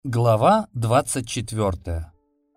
Глава 24.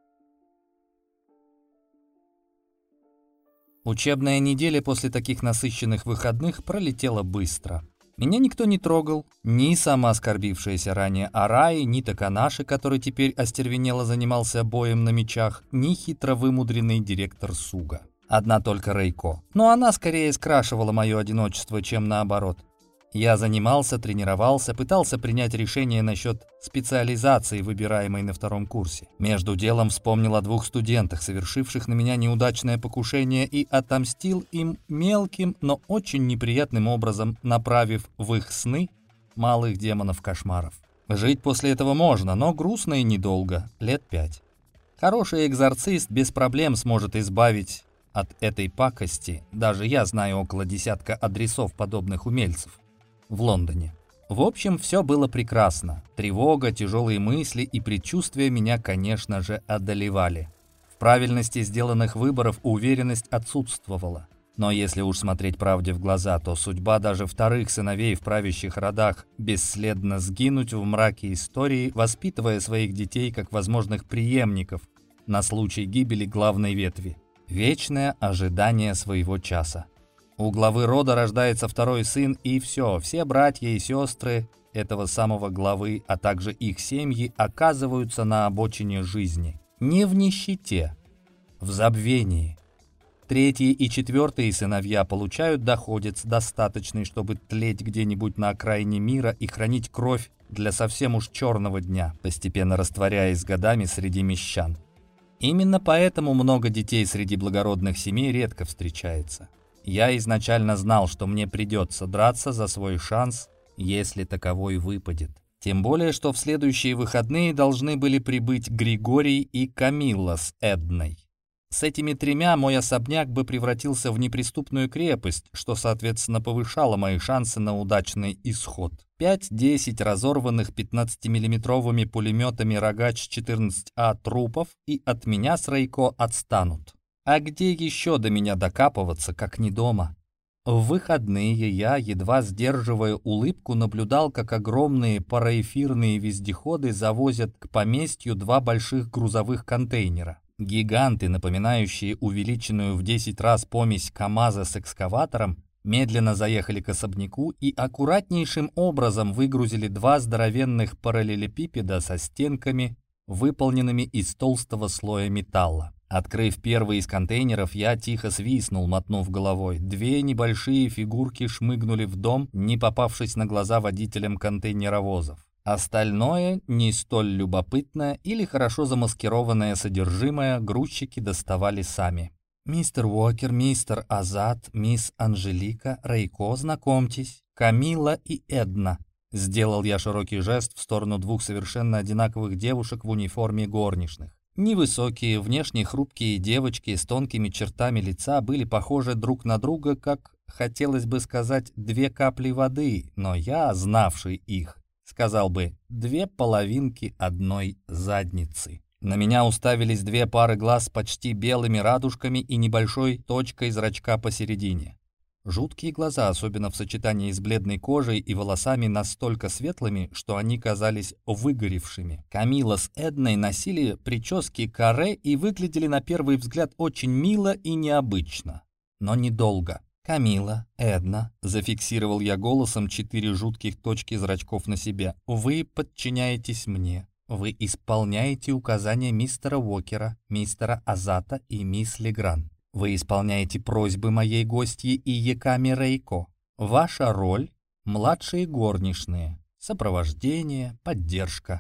Учебная неделя после таких насыщенных выходных пролетела быстро. Меня никто не трогал, ни сама оскорбившаяся ранее Араи, ни Таканаши, который теперь остервенело занимался боем на мечах, ни хитро вымудренный директор Суга. Одна только Рейко. Но она скорее скрашивала мое одиночество, чем наоборот. Я занимался, тренировался, пытался принять решение насчет специализации, выбираемой на втором курсе. Между делом вспомнил о двух студентах, совершивших на меня неудачное покушение, и отомстил им мелким, но очень неприятным образом, направив в их сны малых демонов-кошмаров. Жить после этого можно, но грустно и недолго, лет 5. Хороший экзорцист без проблем сможет избавить от этой пакости. Даже я знаю около десятка адресов подобных умельцев в Лондоне. В общем, все было прекрасно. Тревога, тяжелые мысли и предчувствия меня, конечно же, одолевали. В правильности сделанных выборов уверенность отсутствовала. Но если уж смотреть правде в глаза, то судьба даже вторых сыновей в правящих родах бесследно сгинуть в мраке истории, воспитывая своих детей как возможных преемников на случай гибели главной ветви. Вечное ожидание своего часа. У главы рода рождается второй сын, и все братья и сестры этого самого главы, а также их семьи оказываются на обочине жизни. Не в нищете, в забвении. Третьи и четвертые сыновья получают доходец достаточный, чтобы тлеть где-нибудь на окраине мира и хранить кровь для совсем уж черного дня, постепенно растворяясь с годами среди мещан. Именно поэтому много детей среди благородных семей редко встречается. Я изначально знал, что мне придется драться за свой шанс, если таковой выпадет. Тем более, что в следующие выходные должны были прибыть Григорий и Камилла с Эдной. С этими тремя мой особняк бы превратился в неприступную крепость, что, соответственно, повышало мои шансы на удачный исход. 5-10 разорванных 15-миллиметровыми пулеметами Рогач-14А трупов, и от меня с Рейко отстанут. А где еще до меня докапываться, как не дома? В выходные я, едва сдерживая улыбку, наблюдал, как огромные параэфирные вездеходы завозят к поместью 2 больших грузовых контейнера. Гиганты, напоминающие увеличенную в 10 раз помесь КАМАЗа с экскаватором, медленно заехали к особняку и аккуратнейшим образом выгрузили 2 здоровенных параллелепипеда со стенками, выполненными из толстого слоя металла. Открыв первый из контейнеров, я тихо свистнул, мотнув головой. 2 небольшие фигурки шмыгнули в дом, не попавшись на глаза водителям контейнеровозов. Остальное, не столь любопытное или хорошо замаскированное содержимое, грузчики доставали сами. «Мистер Уокер, мистер Азат, мисс Анжелика, Рейко, знакомьтесь, Камилла и Эдна». Сделал я широкий жест в сторону 2 совершенно одинаковых девушек в униформе горничных. Невысокие, внешне хрупкие девочки с тонкими чертами лица были похожи друг на друга, как, хотелось бы сказать, 2 капли воды, но я, знавший их, сказал бы 2 половинки одной задницы. На меня уставились 2 пары глаз с почти белыми радужками и небольшой точкой зрачка посередине. Жуткие глаза, особенно в сочетании с бледной кожей и волосами настолько светлыми, что они казались выгоревшими. Камилла с Эдной носили прически каре и выглядели на первый взгляд очень мило и необычно. Но недолго. «Камилла, Эдна», — зафиксировал я голосом 4 жутких точки зрачков на себе, — «вы подчиняетесь мне. Вы исполняете указания мистера Уокера, мистера Азата и мисс Легран. Вы исполняете просьбы моей гостьи и Яками Рейко. Ваша роль — младшие горничные, сопровождение, поддержка».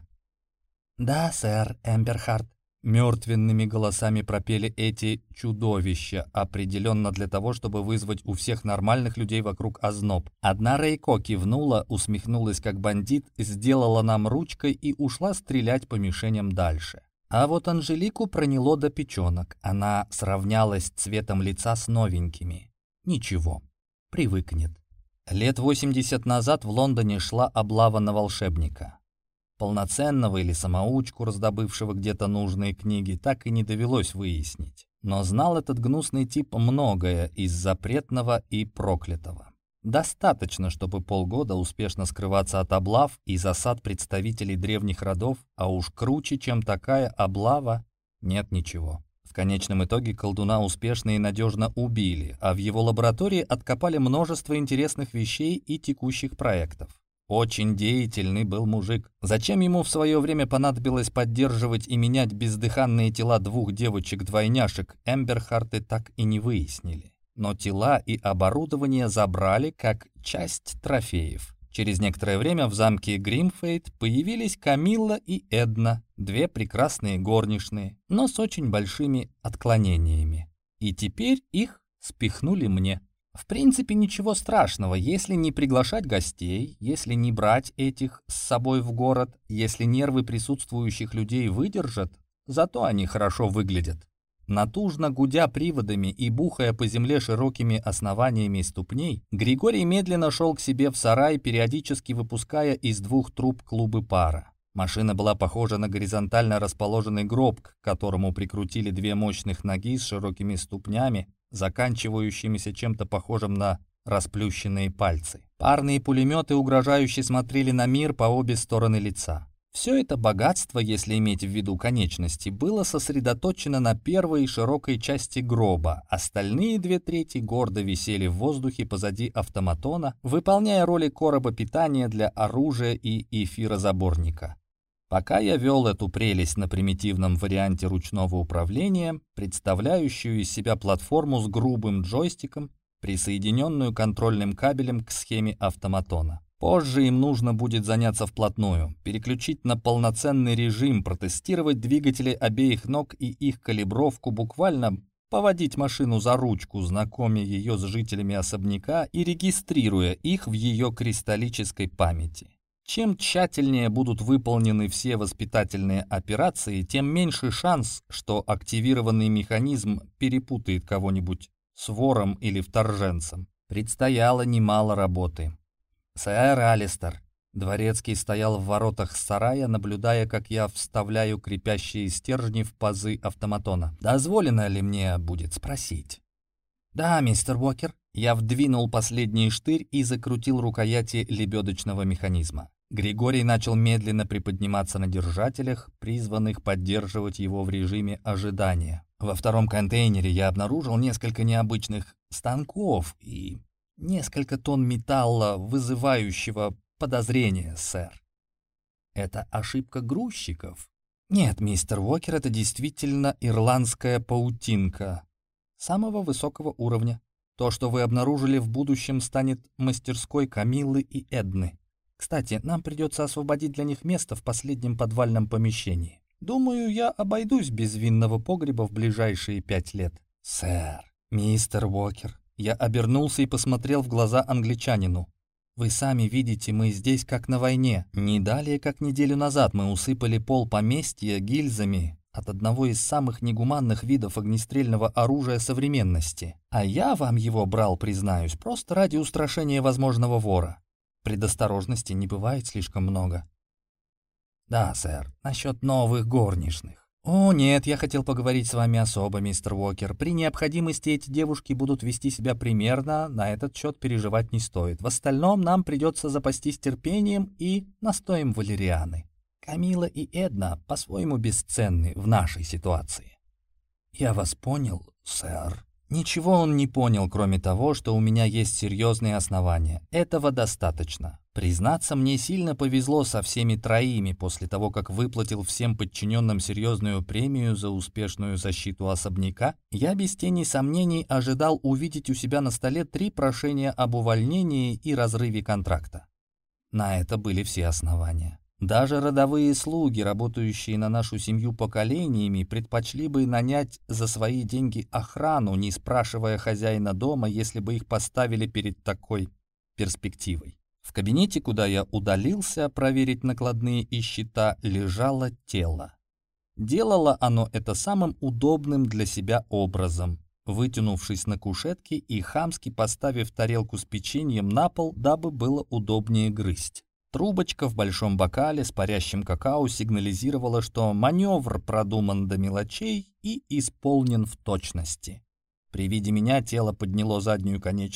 «Да, сэр, Эмберхарт», — мертвенными голосами пропели эти чудовища, определенно для того, чтобы вызвать у всех нормальных людей вокруг озноб. Одна Рейко кивнула, усмехнулась как бандит, сделала нам ручкой и ушла стрелять по мишеням дальше. А вот Анжелику проняло до печенок. Она сравнялась цветом лица с новенькими. Ничего, привыкнет. Лет 80 назад в Лондоне шла облава на волшебника. Полноценного или самоучку, раздобывшего где-то нужные книги, так и не довелось выяснить. Но знал этот гнусный тип многое из запретного и проклятого. Достаточно, чтобы полгода успешно скрываться от облав и засад представителей древних родов, а уж круче, чем такая облава, нет ничего. В конечном итоге колдуна успешно и надежно убили, а в его лаборатории откопали множество интересных вещей и текущих проектов. Очень деятельный был мужик. Зачем ему в свое время понадобилось поддерживать и менять бездыханные тела двух девочек-двойняшек, Эмберхарты так и не выяснили. Но тела и оборудование забрали как часть трофеев. Через некоторое время в замке Гримфейд появились Камилла и Эдна, две прекрасные горничные, но с очень большими отклонениями. И теперь их спихнули мне. В принципе, ничего страшного, если не приглашать гостей, если не брать этих с собой в город, если нервы присутствующих людей выдержат, зато они хорошо выглядят. Натужно гудя приводами и бухая по земле широкими основаниями ступней, Григорий медленно шел к себе в сарай, периодически выпуская из двух труб клубы пара. Машина была похожа на горизонтально расположенный гроб, к которому прикрутили две мощных ноги с широкими ступнями, заканчивающимися чем-то похожим на расплющенные пальцы. Парные пулеметы угрожающе смотрели на мир по обе стороны лица. Все это богатство, если иметь в виду конечности, было сосредоточено на первой широкой части гроба. Остальные 2/3 гордо висели в воздухе позади автоматона, выполняя роли короба питания для оружия и эфирозаборника. Пока я вел эту прелесть на примитивном варианте ручного управления, представляющую из себя платформу с грубым джойстиком, присоединенную контрольным кабелем к схеме автоматона. Позже им нужно будет заняться вплотную, переключить на полноценный режим, протестировать двигатели обеих ног и их калибровку, буквально поводить машину за ручку, знакомя ее с жителями особняка и регистрируя их в ее кристаллической памяти. Чем тщательнее будут выполнены все воспитательные операции, тем меньше шанс, что активированный механизм перепутает кого-нибудь с вором или вторженцем. Предстояло немало работы. «Сэр Алистер». Дворецкий стоял в воротах сарая, наблюдая, как я вставляю крепящие стержни в пазы автоматона. «Дозволено ли мне будет спросить?» «Да, мистер Уокер». Я вдвинул последний штырь и закрутил рукояти лебедочного механизма. Григорий начал медленно приподниматься на держателях, призванных поддерживать его в режиме ожидания. Во втором контейнере я обнаружил несколько необычных станков и несколько тонн металла, вызывающего подозрения, сэр. Это ошибка грузчиков? Нет, мистер Уокер, это действительно ирландская паутинка самого высокого уровня. То, что вы обнаружили в будущем, станет мастерской Камиллы и Эдны. Кстати, нам придется освободить для них место в последнем подвальном помещении. Думаю, я обойдусь без винного погреба в ближайшие 5 лет. Сэр, мистер Уокер. Я обернулся и посмотрел в глаза англичанину. «Вы сами видите, мы здесь как на войне. Не далее, как неделю назад мы усыпали пол поместья гильзами от одного из самых негуманных видов огнестрельного оружия современности. А я вам его брал, признаюсь, просто ради устрашения возможного вора. Предосторожности не бывает слишком много». «Да, сэр, насчет новых горничных. «О, нет, я хотел поговорить с вами особо, мистер Уокер. При необходимости эти девушки будут вести себя примерно, на этот счет переживать не стоит. В остальном нам придется запастись терпением и настоем валерианы. Камилла и Эдна по-своему бесценны в нашей ситуации». «Я вас понял, сэр». Ничего он не понял, кроме того, что у меня есть серьезные основания. Этого достаточно. Признаться, мне сильно повезло со всеми троими после того, как выплатил всем подчиненным серьезную премию за успешную защиту особняка. Я без тени сомнений ожидал увидеть у себя на столе 3 прошения об увольнении и разрыве контракта. На это были все основания. Даже родовые слуги, работающие на нашу семью поколениями, предпочли бы нанять за свои деньги охрану, не спрашивая хозяина дома, если бы их поставили перед такой перспективой. В кабинете, куда я удалился проверить накладные и счета, лежало тело. Делало оно это самым удобным для себя образом, вытянувшись на кушетке и хамски поставив тарелку с печеньем на пол, дабы было удобнее грызть. Трубочка в большом бокале с парящим какао сигнализировала, что маневр продуман до мелочей и исполнен в точности. При виде меня тело подняло заднюю конечность,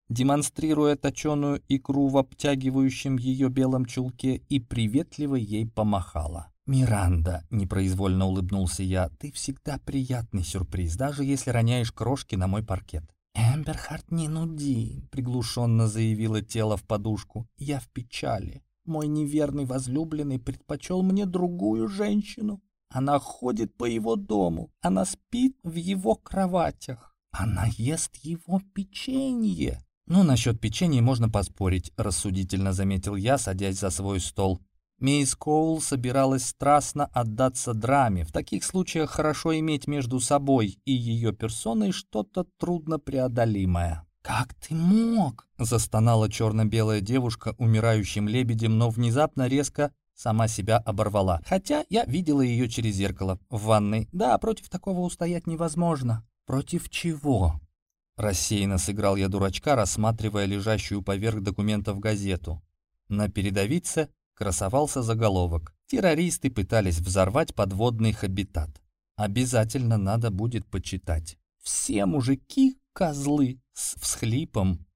демонстрируя точеную икру в обтягивающем ее белом чулке, и приветливо ей помахала. «Миранда», — непроизвольно улыбнулся я, — «ты всегда приятный сюрприз, даже если роняешь крошки на мой паркет». «Эмберхард, не нуди», — приглушенно заявило тело в подушку. «Я в печали. Мой неверный возлюбленный предпочел мне другую женщину. Она ходит по его дому, она спит в его кроватях, она ест его печенье». «Ну, насчет печенья можно поспорить», — рассудительно заметил я, садясь за свой стол. Мисс Коул собиралась страстно отдаться драме. В таких случаях хорошо иметь между собой и ее персоной что-то труднопреодолимое. «Как ты мог?» — застонала черно-белая девушка умирающим лебедем, но внезапно резко сама себя оборвала. Хотя я видела ее через зеркало в ванной. Да, против такого устоять невозможно. «Против чего?» Рассеянно сыграл я дурачка, рассматривая лежащую поверх документов газету. На передовице красовался заголовок: «Террористы пытались взорвать подводный хабитат». Обязательно надо будет почитать. «Все мужики — козлы», с всхлипом,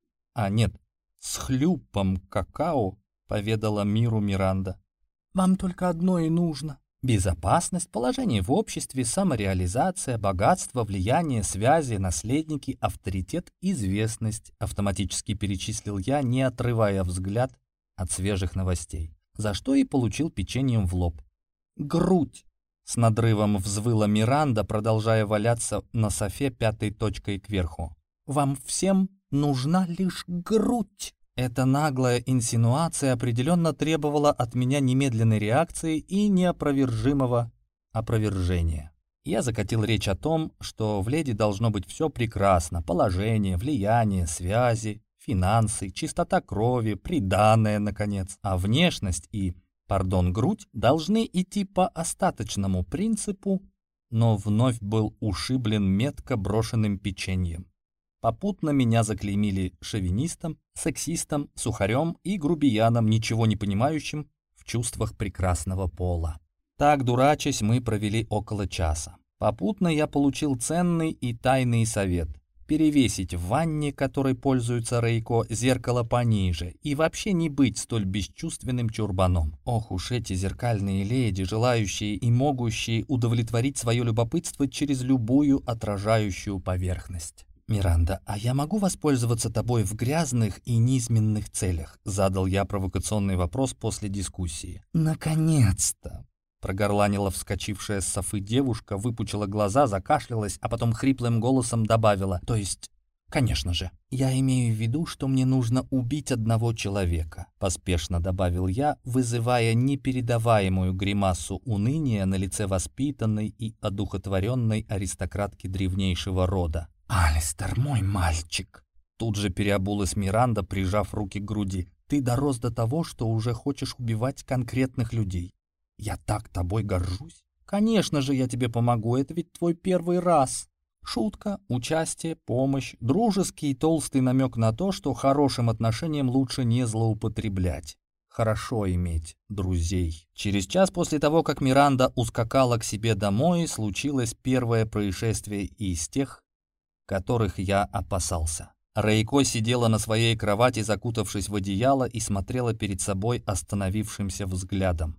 с хлюпом какао, поведала миру Миранда. «Вам только одно и нужно. Безопасность, положение в обществе, самореализация, богатство, влияние, связи, наследники, авторитет, известность», автоматически перечислил я, не отрывая взгляд от свежих новостей, за что и получил печеньем в лоб. «Грудь!» — с надрывом взвыла Миранда, продолжая валяться на софе пятой точкой кверху. «Вам всем нужна лишь грудь!» Эта наглая инсинуация определенно требовала от меня немедленной реакции и неопровержимого опровержения. Я закатил речь о том, что в леди должно быть все прекрасно: положение, влияние, связи, финансы, чистота крови, приданое, наконец. А внешность и, грудь должны идти по остаточному принципу, но вновь был ушиблен метко брошенным печеньем. Попутно меня заклеймили шовинистом, сексистом, сухарем и грубияном, ничего не понимающим в чувствах прекрасного пола. Так, дурачась, мы провели около часа. Попутно я получил ценный и тайный совет: перевесить в ванне, которой пользуется Рейко, зеркало пониже и вообще не быть столь бесчувственным чурбаном. Ох уж эти зеркальные леди, желающие и могущие удовлетворить свое любопытство через любую отражающую поверхность. «Миранда, а я могу воспользоваться тобой в грязных и низменных целях?» — задал я провокационный вопрос после дискуссии. «Наконец-то!» — прогорланила вскочившая с софы девушка, выпучила глаза, закашлялась, а потом хриплым голосом добавила: «То есть, конечно же, я имею в виду, что мне нужно убить одного человека», — поспешно добавил я, вызывая непередаваемую гримасу уныния на лице воспитанной и одухотворенной аристократки древнейшего рода. «Алистер, мой мальчик!» Тут же переобулась Миранда, прижав руки к груди. «Ты дорос до того, что уже хочешь убивать конкретных людей. Я так тобой горжусь. Конечно же, я тебе помогу, это ведь твой первый раз». Шутка, участие, помощь, дружеский и толстый намек на то, что хорошим отношениям лучше не злоупотреблять. Хорошо иметь друзей. Через час после того, как Миранда ускакала к себе домой, случилось первое происшествие из тех, которых я опасался. Рейко сидела на своей кровати, закутавшись в одеяло, и смотрела перед собой остановившимся взглядом.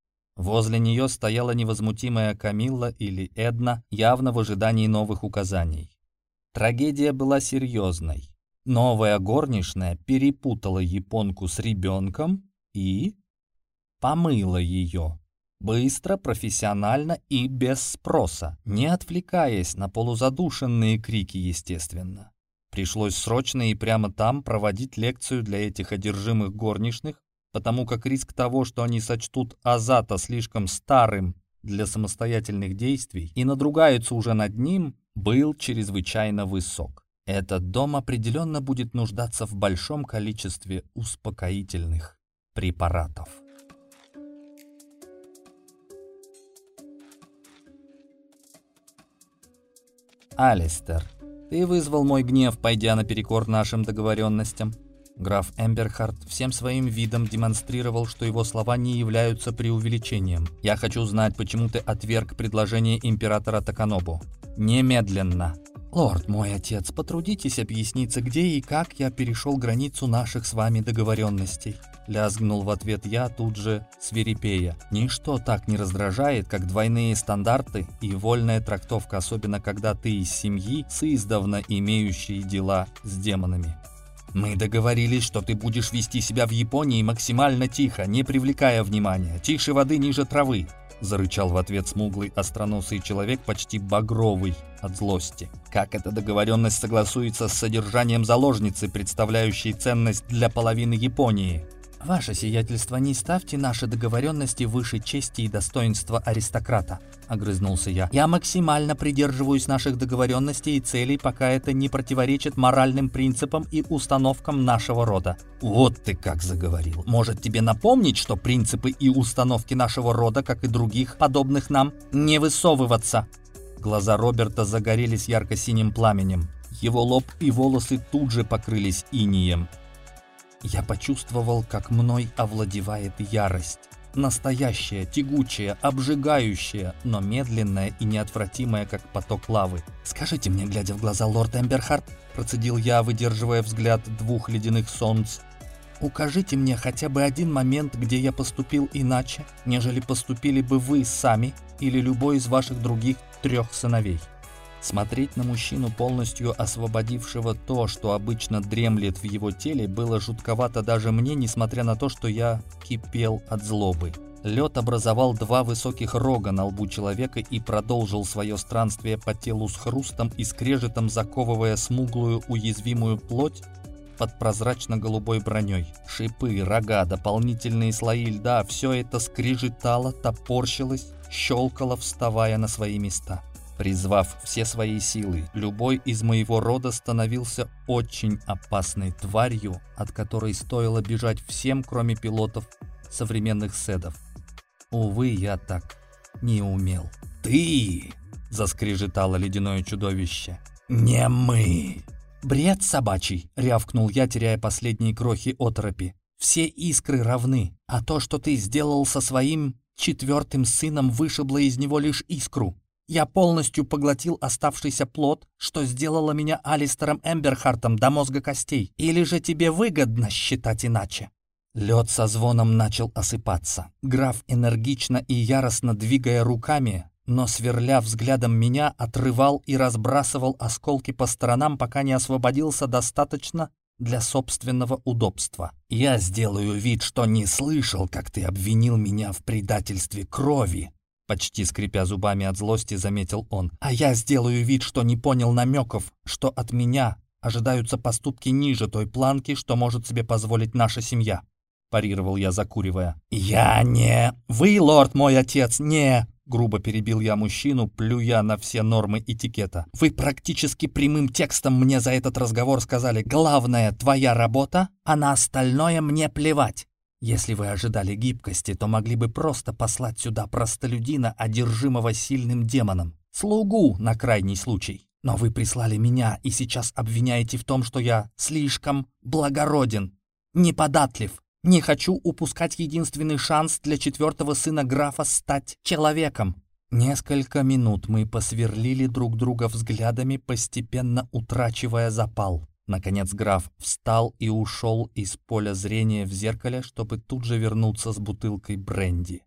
Возле нее стояла невозмутимая Камилла или Эдна, явно в ожидании новых указаний. Трагедия была серьезной. Новая горничная перепутала японку с ребенком и помыла ее. Быстро, профессионально и без спроса, не отвлекаясь на полузадушенные крики, естественно. Пришлось срочно и прямо там проводить лекцию для этих одержимых горничных, потому как риск того, что они сочтут Азата слишком старым для самостоятельных действий и надругаются уже над ним, был чрезвычайно высок. Этот дом определенно будет нуждаться в большом количестве успокоительных препаратов. «Алистер, ты вызвал мой гнев, пойдя наперекор нашим договоренностям». Граф Эмберхард всем своим видом демонстрировал, что его слова не являются преувеличением. «Я хочу знать, почему ты отверг предложение императора Таканобу. Немедленно!» «Лорд мой отец, потрудитесь объясниться, где и как я перешел границу наших с вами договоренностей». Лязгнул в ответ я, тут же свирепея. Ничто так не раздражает, как двойные стандарты и вольная трактовка, особенно когда ты из семьи, издавна имеющей дела с демонами. «Мы договорились, что ты будешь вести себя в Японии максимально тихо, не привлекая внимания, тише воды ниже травы», зарычал в ответ смуглый остроносый человек, почти багровый от злости. «Как эта договоренность согласуется с содержанием заложницы, представляющей ценность для половины Японии?» «Ваше сиятельство, не ставьте наши договоренности выше чести и достоинства аристократа», — огрызнулся я. «Я максимально придерживаюсь наших договоренностей и целей, пока это не противоречит моральным принципам и установкам нашего рода». «Вот ты как заговорил. Может, тебе напомнить, что принципы и установки нашего рода, как и других, подобных нам, не высовываться?» Глаза Роберта загорелись ярко-синим пламенем. Его лоб и волосы тут же покрылись инеем. Я почувствовал, как мной овладевает ярость. Настоящая, тягучая, обжигающая, но медленная и неотвратимая, как поток лавы. «Скажите мне, глядя в глаза, лорд Эмберхарт», процедил я, выдерживая взгляд двух ледяных солнц, «укажите мне хотя бы один момент, где я поступил иначе, нежели поступили бы вы сами или любой из ваших других 3 сыновей». Смотреть на мужчину, полностью освободившего то, что обычно дремлет в его теле, было жутковато даже мне, несмотря на то, что я кипел от злобы. Лед образовал 2 высоких рога на лбу человека и продолжил свое странствие по телу с хрустом и скрежетом, заковывая смуглую уязвимую плоть под прозрачно-голубой броней. Шипы, рога, дополнительные слои льда — все это скрежетало, топорщилось, щелкало, вставая на свои места. Призвав все свои силы, любой из моего рода становился очень опасной тварью, от которой стоило бежать всем, кроме пилотов современных седов. Увы, я так не умел. «Ты!» — заскрежетало ледяное чудовище. «Не мы!» «Бред собачий!» — рявкнул я, теряя последние крохи оторопи. «Все искры равны, а то, что ты сделал со своим 4-м сыном, вышибло из него лишь искру. Я полностью поглотил оставшийся плод, что сделало меня Алистером Эмберхартом до мозга костей. Или же тебе выгодно считать иначе?» Лед со звоном начал осыпаться. Граф, энергично и яростно двигая руками, но сверля взглядом меня, отрывал и разбрасывал осколки по сторонам, пока не освободился достаточно для собственного удобства. «Я сделаю вид, что не слышал, как ты обвинил меня в предательстве крови», почти скрипя зубами от злости, заметил он. «А я сделаю вид, что не понял намеков, что от меня ожидаются поступки ниже той планки, что может себе позволить наша семья», парировал я, закуривая. «Я не... Вы, лорд мой отец, не...» грубо перебил я мужчину, плюя на все нормы этикета. «Вы практически прямым текстом мне за этот разговор сказали: главное, твоя работа, а на остальное мне плевать. Если вы ожидали гибкости, то могли бы просто послать сюда простолюдина, одержимого сильным демоном. Слугу на крайний случай. Но вы прислали меня и сейчас обвиняете в том, что я слишком благороден, неподатлив. Не хочу упускать единственный шанс для 4-го сына графа стать человеком». Несколько минут мы посверлили друг друга взглядами, постепенно утрачивая запал. Наконец граф встал и ушел из поля зрения в зеркале, чтобы тут же вернуться с бутылкой бренди.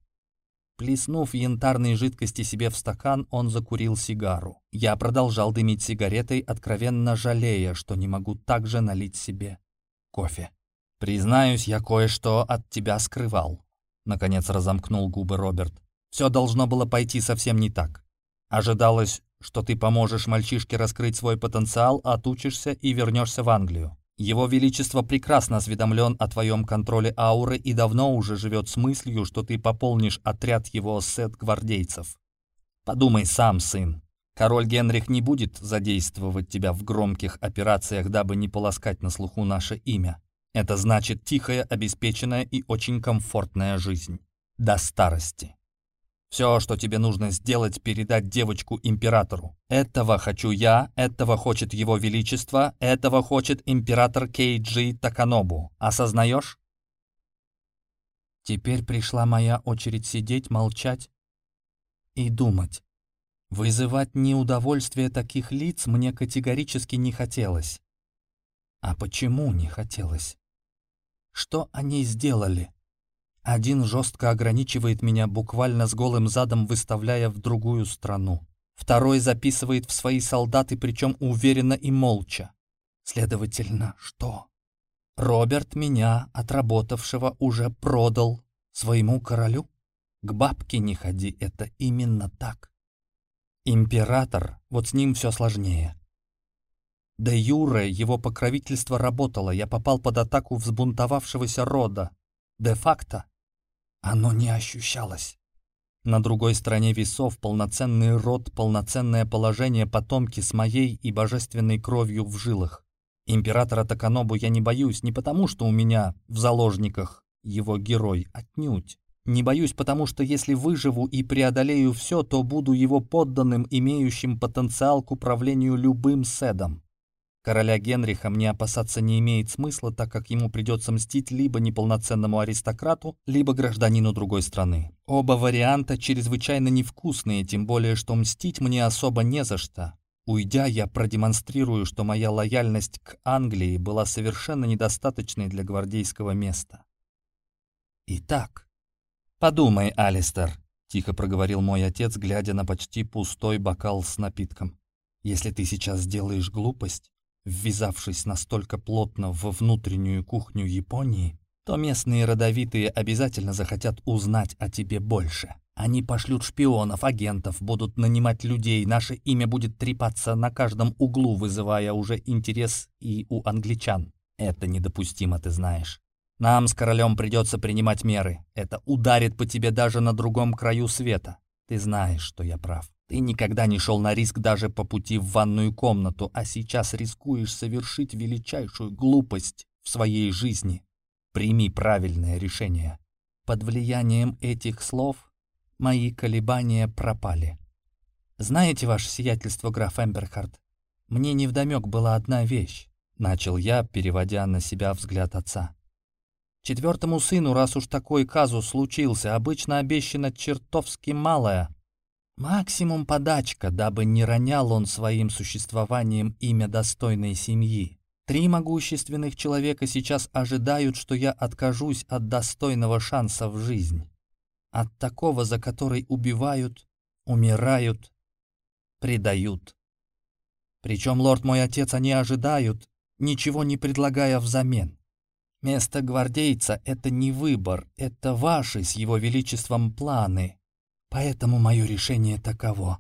Плеснув янтарной жидкости себе в стакан, он закурил сигару. Я продолжал дымить сигаретой, откровенно жалея, что не могу также налить себе кофе. «Признаюсь, я кое-что от тебя скрывал», — наконец разомкнул губы Роберт. «Все должно было пойти совсем не так. Ожидалось, что ты поможешь мальчишке раскрыть свой потенциал, отучишься и вернешься в Англию. Его Величество прекрасно осведомлен о твоем контроле ауры и давно уже живет с мыслью, что ты пополнишь отряд его сет-гвардейцев. Подумай сам, сын. Король Генрих не будет задействовать тебя в громких операциях, дабы не полоскать на слуху наше имя. Это значит тихая, обеспеченная и очень комфортная жизнь. До старости. Все, что тебе нужно сделать, передать девочку императору. Этого хочу я, этого хочет его величество, этого хочет император Кейджи Таканобу. Осознаешь?» Теперь пришла моя очередь сидеть, молчать и думать. Вызывать неудовольствие таких лиц мне категорически не хотелось. А почему не хотелось? Что они сделали? Один жестко ограничивает меня, буквально с голым задом выставляя в другую страну. Второй записывает в свои солдаты, причем уверенно и молча. Следовательно, что? Роберт меня, отработавшего, уже продал своему королю? К бабке не ходи, это именно так. Император, вот с ним все сложнее. Де юре его покровительство работало, я попал под атаку взбунтовавшегося рода. Де-факто оно не ощущалось. На другой стороне весов полноценный род, полноценное положение, потомки с моей и божественной кровью в жилах. Императора Таканобу я не боюсь не потому, что у меня в заложниках его герой, отнюдь. Не боюсь, потому что если выживу и преодолею все, то буду его подданным, имеющим потенциал к управлению любым седом. Короля Генриха мне опасаться не имеет смысла, так как ему придется мстить либо неполноценному аристократу, либо гражданину другой страны. Оба варианта чрезвычайно невкусные, тем более, что мстить мне особо не за что. Уйдя, я продемонстрирую, что моя лояльность к Англии была совершенно недостаточной для гвардейского места. Итак, подумай, Алистер, тихо проговорил мой отец, глядя на почти пустой бокал с напитком. Если ты сейчас сделаешь глупость, ввязавшись настолько плотно во внутреннюю кухню Японии, то местные родовитые обязательно захотят узнать о тебе больше. Они пошлют шпионов, агентов, будут нанимать людей, наше имя будет трепаться на каждом углу, вызывая уже интерес и у англичан. Это недопустимо, ты знаешь. Нам с королем придется принимать меры. Это ударит по тебе даже на другом краю света. Ты знаешь, что я прав. Ты никогда не шел на риск даже по пути в ванную комнату, а сейчас рискуешь совершить величайшую глупость в своей жизни. Прими правильное решение. Под влиянием этих слов мои колебания пропали. Знаете, ваше сиятельство, граф Эмберхард, мне невдомек была одна вещь, начал я, переводя на себя взгляд отца. 4-му сыну, раз уж такой казус случился, обычно обещано чертовски малое. Максимум подачка, дабы не ронял он своим существованием имя достойной семьи. 3 могущественных человека сейчас ожидают, что я откажусь от достойного шанса в жизнь. От такого, за который убивают, умирают, предают. Причем, лорд мой отец, они ожидают, ничего не предлагая взамен. Место гвардейца — это не выбор, это ваши с его величеством планы. Поэтому мое решение таково.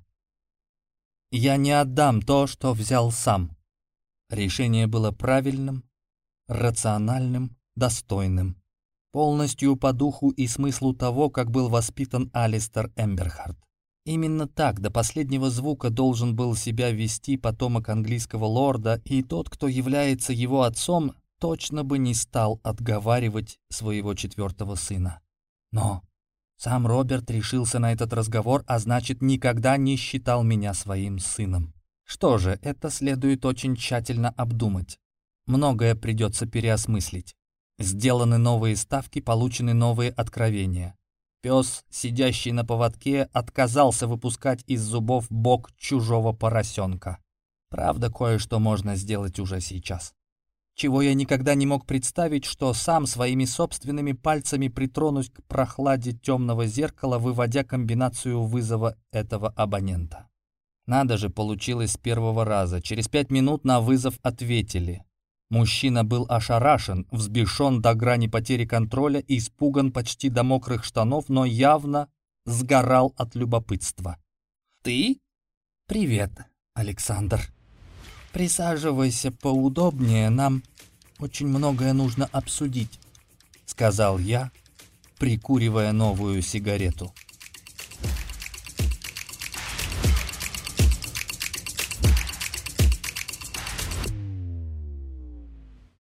Я не отдам то, что взял сам. Решение было правильным, рациональным, достойным. Полностью по духу и смыслу того, как был воспитан Алистер Эмберхард. Именно так до последнего звука должен был себя вести потомок английского лорда, и тот, кто является его отцом, точно бы не стал отговаривать своего 4-го сына. Но сам Роберт решился на этот разговор, а значит, никогда не считал меня своим сыном. Что же, это следует очень тщательно обдумать. Многое придется переосмыслить. Сделаны новые ставки, получены новые откровения. Пес, сидящий на поводке, отказался выпускать из зубов бок чужого поросенка. Правда, кое-что можно сделать уже сейчас. Чего я никогда не мог представить, что сам своими собственными пальцами притронусь к прохладе темного зеркала, выводя комбинацию вызова этого абонента. Надо же, получилось с первого раза. Через 5 минут на вызов ответили. Мужчина был ошарашен, взбешен до грани потери контроля, испуган почти до мокрых штанов, но явно сгорал от любопытства. «Ты?» «Привет, Александр. Присаживайся поудобнее, нам очень многое нужно обсудить», — сказал я, прикуривая новую сигарету.